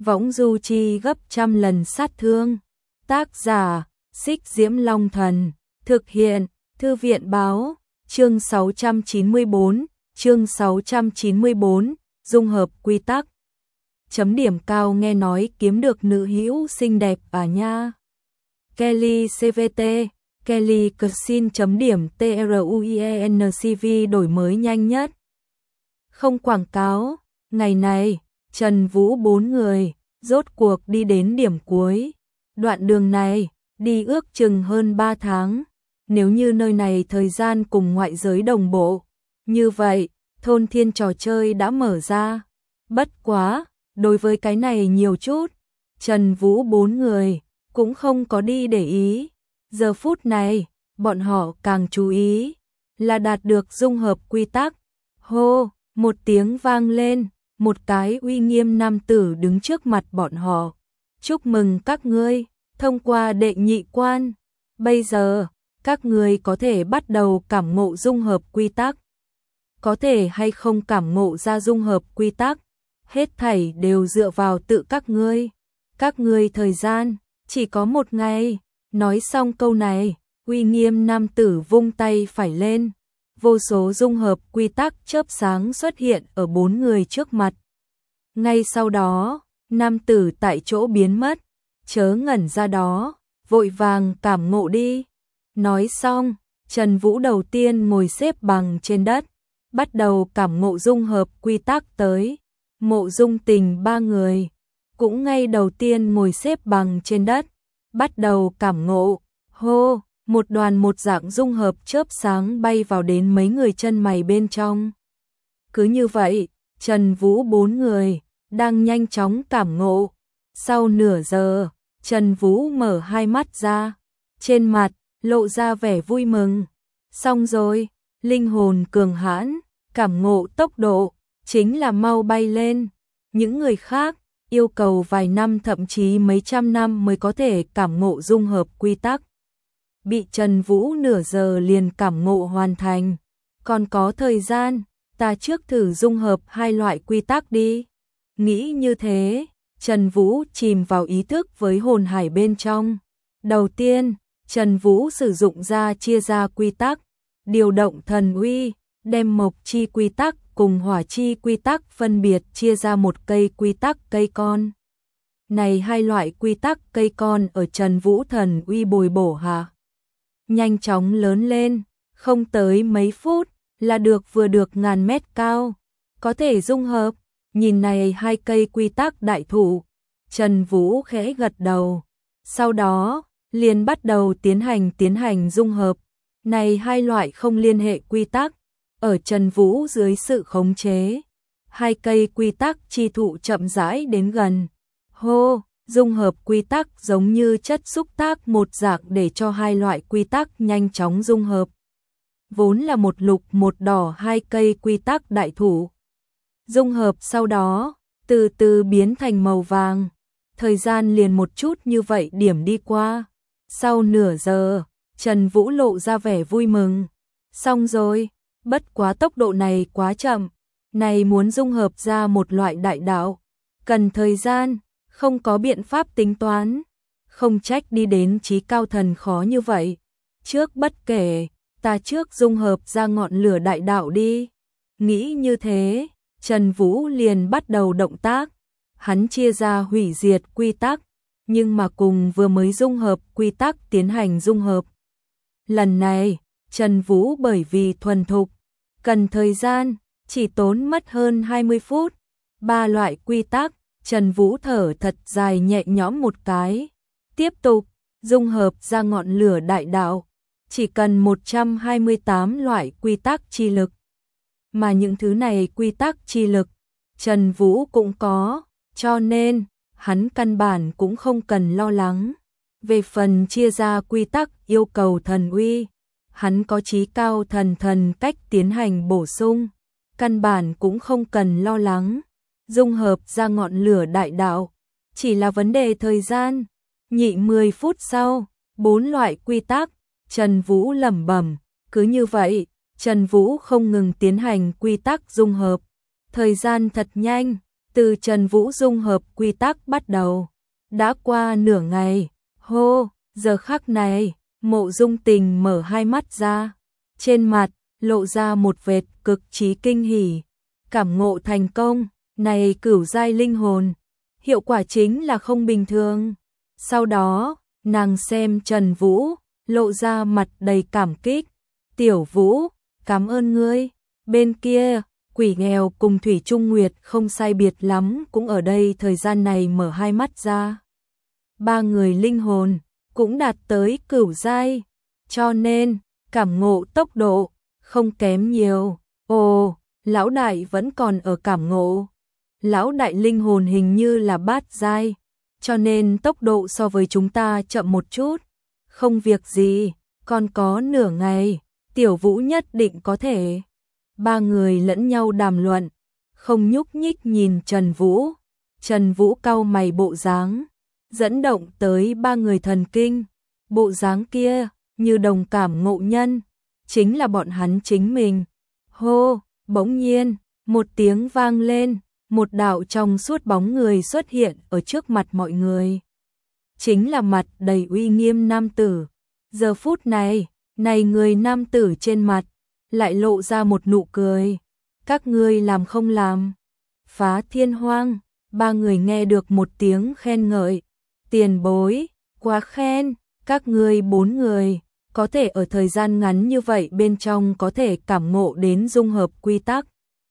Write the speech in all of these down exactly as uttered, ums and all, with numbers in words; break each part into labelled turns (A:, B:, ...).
A: võng du chi gấp trăm lần sát thương. Tác giả, Xích Diễm Long Thần, thực hiện, Thư viện Báo, chương sáu trăm chín mươi tư, chương sáu trăm chín mươi tư, dung hợp quy tắc. Chấm điểm cao nghe nói kiếm được nữ hữu xinh đẹp à nha. Kelly xê vê tê, Kelly Cuisine chấm điểm truienCV đổi mới nhanh nhất. Không quảng cáo, ngày này, Trần Vũ bốn người, rốt cuộc đi đến điểm cuối. Đoạn đường này, đi ước chừng hơn ba tháng. Nếu như nơi này thời gian cùng ngoại giới đồng bộ, như vậy, thôn thiên trò chơi đã mở ra. Bất quá, đối với cái này nhiều chút, Trần Vũ bốn người cũng không có đi để ý. Giờ phút này, bọn họ càng chú ý là đạt được dung hợp quy tắc. Hô, một tiếng vang lên, một cái uy nghiêm nam tử đứng trước mặt bọn họ. Chúc mừng các ngươi, thông qua đệ nhị quan. Bây giờ, các ngươi có thể bắt đầu cảm ngộ dung hợp quy tắc. Có thể hay không cảm ngộ ra dung hợp quy tắc, hết thảy đều dựa vào tự các ngươi. Các ngươi thời gian chỉ có một ngày. Nói xong câu này, uy nghiêm nam tử vung tay phải lên. Vô số dung hợp quy tắc chớp sáng xuất hiện ở bốn người trước mặt. Ngay sau đó, nam tử tại chỗ biến mất. Chớ ngẩn ra đó, vội vàng cảm ngộ đi. Nói xong, Trần Vũ đầu tiên ngồi xếp bằng trên đất, bắt đầu cảm ngộ dung hợp quy tắc tới. Mộ Dung Tình ba người cũng ngay đầu tiên ngồi xếp bằng trên đất, bắt đầu cảm ngộ. Hô, một đoàn một dạng dung hợp chớp sáng bay vào đến mấy người chân mày bên trong. Cứ như vậy, Trần Vũ bốn người đang nhanh chóng cảm ngộ. Sau nửa giờ, Trần Vũ mở hai mắt ra, trên mặt lộ ra vẻ vui mừng. Xong rồi, linh hồn cường hãn, cảm ngộ tốc độ chính là mau bay lên. Những người khác yêu cầu vài năm thậm chí mấy trăm năm mới có thể cảm ngộ dung hợp quy tắc. Bị Trần Vũ nửa giờ liền cảm ngộ hoàn thành. Còn có thời gian, ta trước thử dung hợp hai loại quy tắc đi. Nghĩ như thế, Trần Vũ chìm vào ý thức với hồn hải bên trong. Đầu tiên, Trần Vũ sử dụng ra chia ra quy tắc, điều động thần uy, đem mộc chi quy tắc cùng hỏa chi quy tắc phân biệt chia ra một cây quy tắc cây con. Này hai loại quy tắc cây con ở Trần Vũ thần uy bồi bổ hạ nhanh chóng lớn lên, không tới mấy phút là được vừa được ngàn mét cao, có thể dung hợp. Nhìn này hai cây quy tắc đại thụ, Trần Vũ khẽ gật đầu, sau đó liền bắt đầu tiến hành tiến hành dung hợp. Này hai loại không liên hệ quy tắc, ở Trần Vũ dưới sự khống chế, hai cây quy tắc chi thụ chậm rãi đến gần. Hô, dung hợp quy tắc giống như chất xúc tác một dạng để cho hai loại quy tắc nhanh chóng dung hợp. Vốn là một lục một đỏ hai cây quy tắc đại thụ, dung hợp sau đó, từ từ biến thành màu vàng. Thời gian liền một chút như vậy điểm đi qua. Sau nửa giờ, Trần Vũ lộ ra vẻ vui mừng. Xong rồi, bất quá tốc độ này quá chậm. Này muốn dung hợp ra một loại đại đạo, cần thời gian, không có biện pháp tính toán. Không trách đi đến chí cao thần khó như vậy. Trước bất kể, ta trước dung hợp ra ngọn lửa đại đạo đi. Nghĩ như thế, Trần Vũ liền bắt đầu động tác. Hắn chia ra hủy diệt quy tắc, nhưng mà cùng vừa mới dung hợp quy tắc tiến hành dung hợp. Lần này, Trần Vũ bởi vì thuần thục, cần thời gian, chỉ tốn mất hơn hai mươi phút. Ba loại quy tắc, Trần Vũ thở thật dài nhẹ nhõm một cái. Tiếp tục, dung hợp ra ngọn lửa đại đạo, chỉ cần một trăm hai mươi tám loại quy tắc chi lực. Mà những thứ này quy tắc chi lực, Trần Vũ cũng có, cho nên, hắn căn bản cũng không cần lo lắng. Về phần chia ra quy tắc yêu cầu thần uy, hắn có chí cao thần thần cách tiến hành bổ sung, căn bản cũng không cần lo lắng. Dung hợp ra ngọn lửa đại đạo, chỉ là vấn đề thời gian. Nhị mười phút sau, bốn loại quy tắc, Trần Vũ lẩm bẩm, cứ như vậy, Trần Vũ không ngừng tiến hành quy tắc dung hợp. Thời gian thật nhanh, Từ Trần Vũ dung hợp quy tắc bắt đầu, đã qua nửa ngày, hô, giờ khắc này, Mộ Dung Tình mở hai mắt ra, trên mặt lộ ra một vệt cực trí kinh hỉ, cảm ngộ thành công, này cửu giai linh hồn, hiệu quả chính là không bình thường. Sau đó, nàng xem Trần Vũ, lộ ra mặt đầy cảm kích, "Tiểu Vũ, cảm ơn ngươi." Bên kia, Quỷ Nghèo cùng Thủy Trung Nguyệt không sai biệt lắm cũng ở đây thời gian này mở hai mắt ra. Ba người linh hồn cũng đạt tới cửu giai, cho nên cảm ngộ tốc độ không kém nhiều. Ồ, lão đại vẫn còn ở cảm ngộ. Lão đại linh hồn hình như là bát giai, cho nên tốc độ so với chúng ta chậm một chút. Không việc gì, còn có nửa ngày, Tiểu Vũ nhất định có thể. Ba người lẫn nhau đàm luận, không nhúc nhích nhìn Trần Vũ. Trần Vũ cau mày bộ dáng, dẫn động tới ba người thần kinh. Bộ dáng kia, như đồng cảm ngộ nhân, chính là bọn hắn chính mình. Hô, bỗng nhiên, một tiếng vang lên, một đạo trong suốt bóng người xuất hiện ở trước mặt mọi người. Chính là mặt đầy uy nghiêm nam tử. Giờ phút này, này người nam tử trên mặt, lại lộ ra một nụ cười. Các ngươi làm không làm? Phá Thiên Hoang, ba người nghe được một tiếng khen ngợi. Tiền bối, quá khen, các ngươi bốn người, có thể ở thời gian ngắn như vậy bên trong có thể cảm ngộ đến dung hợp quy tắc.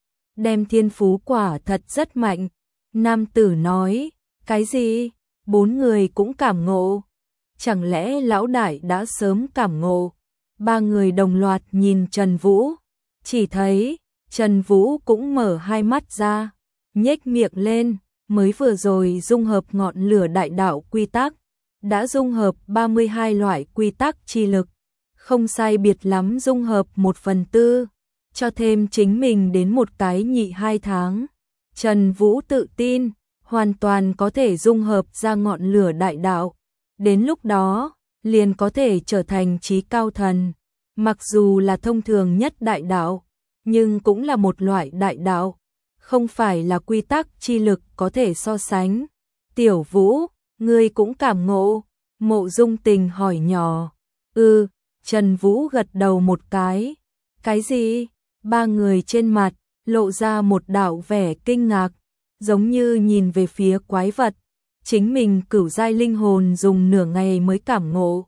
A: Đem thiên phú quả thật rất mạnh. Nam tử nói, cái gì? Bốn người cũng cảm ngộ. Chẳng lẽ lão đại đã sớm cảm ngộ? Ba người đồng loạt nhìn Trần Vũ, chỉ thấy Trần Vũ cũng mở hai mắt ra, nhếch miệng lên, mới vừa rồi dung hợp ngọn lửa đại đạo quy tắc, đã dung hợp ba mươi hai loại quy tắc chi lực, không sai biệt lắm dung hợp một phần tư, cho thêm chính mình đến một cái nhị hai tháng. Trần Vũ tự tin, hoàn toàn có thể dung hợp ra ngọn lửa đại đạo, đến lúc đó, liền có thể trở thành trí cao thần. Mặc dù là thông thường nhất đại đạo, nhưng cũng là một loại đại đạo, không phải là quy tắc chi lực có thể so sánh. Tiểu Vũ, ngươi cũng cảm ngộ? Mộ Dung Tình hỏi nhỏ. Ừ, Trần Vũ gật đầu một cái. Cái gì? Ba người trên mặt, lộ ra một đạo vẻ kinh ngạc, giống như nhìn về phía quái vật. Chính mình cửu giai linh hồn dùng nửa ngày mới cảm ngộ.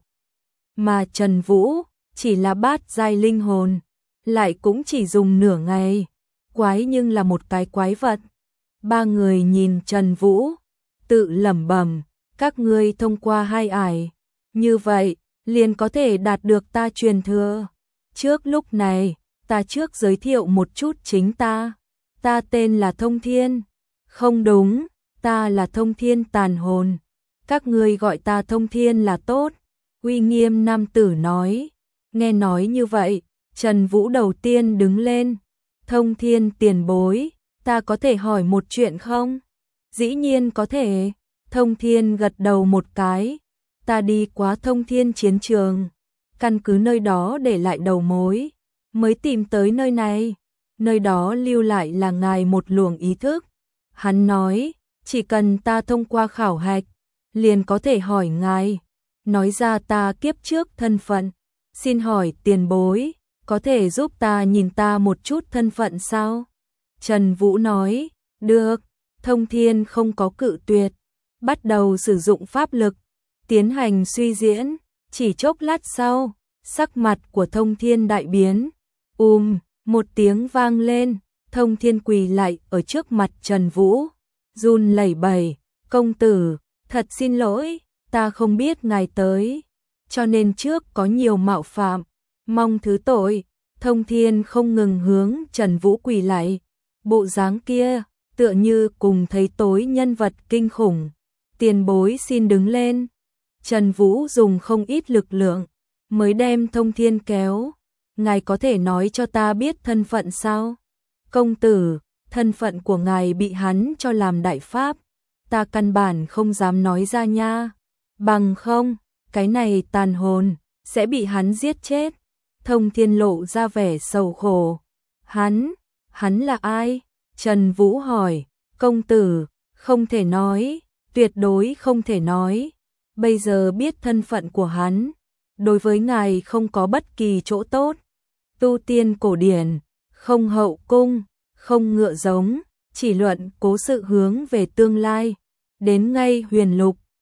A: Mà Trần Vũ, chỉ là bát giai linh hồn, lại cũng chỉ dùng nửa ngày. Quái nhưng là một cái quái vật. Ba người nhìn Trần Vũ, tự lẩm bẩm, các ngươi thông qua hai ải, như vậy, liền có thể đạt được ta truyền thừa. Trước lúc này, ta trước giới thiệu một chút chính ta. Ta tên là Thông Thiên. Không đúng, ta là Thông Thiên tàn hồn. Các ngươi gọi ta Thông Thiên là tốt. Uy nghiêm nam tử nói. Nghe nói như vậy, Trần Vũ đầu tiên đứng lên. Thông Thiên tiền bối, ta có thể hỏi một chuyện không? Dĩ nhiên có thể. Thông Thiên gật đầu một cái. Ta đi qua Thông Thiên chiến trường, căn cứ nơi đó để lại đầu mối, mới tìm tới nơi này. Nơi đó lưu lại là ngài một luồng ý thức. Hắn nói, chỉ cần ta thông qua khảo hạch, liền có thể hỏi ngài. Nói ra ta kiếp trước thân phận. Xin hỏi tiền bối, có thể giúp ta nhìn ta một chút thân phận sao? Trần Vũ nói, được. Thông Thiên không có cự tuyệt, bắt đầu sử dụng pháp lực, tiến hành suy diễn. Chỉ chốc lát sau, sắc mặt của Thông Thiên đại biến. Ùm, một tiếng vang lên, Thông Thiên quỳ lại ở trước mặt Trần Vũ, run lẩy bẩy, công tử, thật xin lỗi, ta không biết ngài tới, cho nên trước có nhiều mạo phạm, mong thứ tội. Thông Thiên không ngừng hướng Trần Vũ quỳ lại, bộ dáng kia, tựa như cùng thấy tối nhân vật kinh khủng. Tiền bối xin đứng lên. Trần Vũ dùng không ít lực lượng, mới đem Thông Thiên kéo. Ngài có thể nói cho ta biết thân phận sao? Công tử, thân phận của ngài bị hắn cho làm đại pháp, ta căn bản không dám nói ra nha. Bằng không, cái này tàn hồn, sẽ bị hắn giết chết. Thông Thiên lộ ra vẻ sầu khổ. Hắn, hắn là ai? Trần Vũ hỏi. Công tử, không thể nói, tuyệt đối không thể nói. Bây giờ biết thân phận của hắn, đối với ngài không có bất kỳ chỗ tốt. Tu tiên cổ điển, không hậu cung, không ngựa giống, chỉ luận cố sự hướng về tương lai. Đến ngay huyền lục,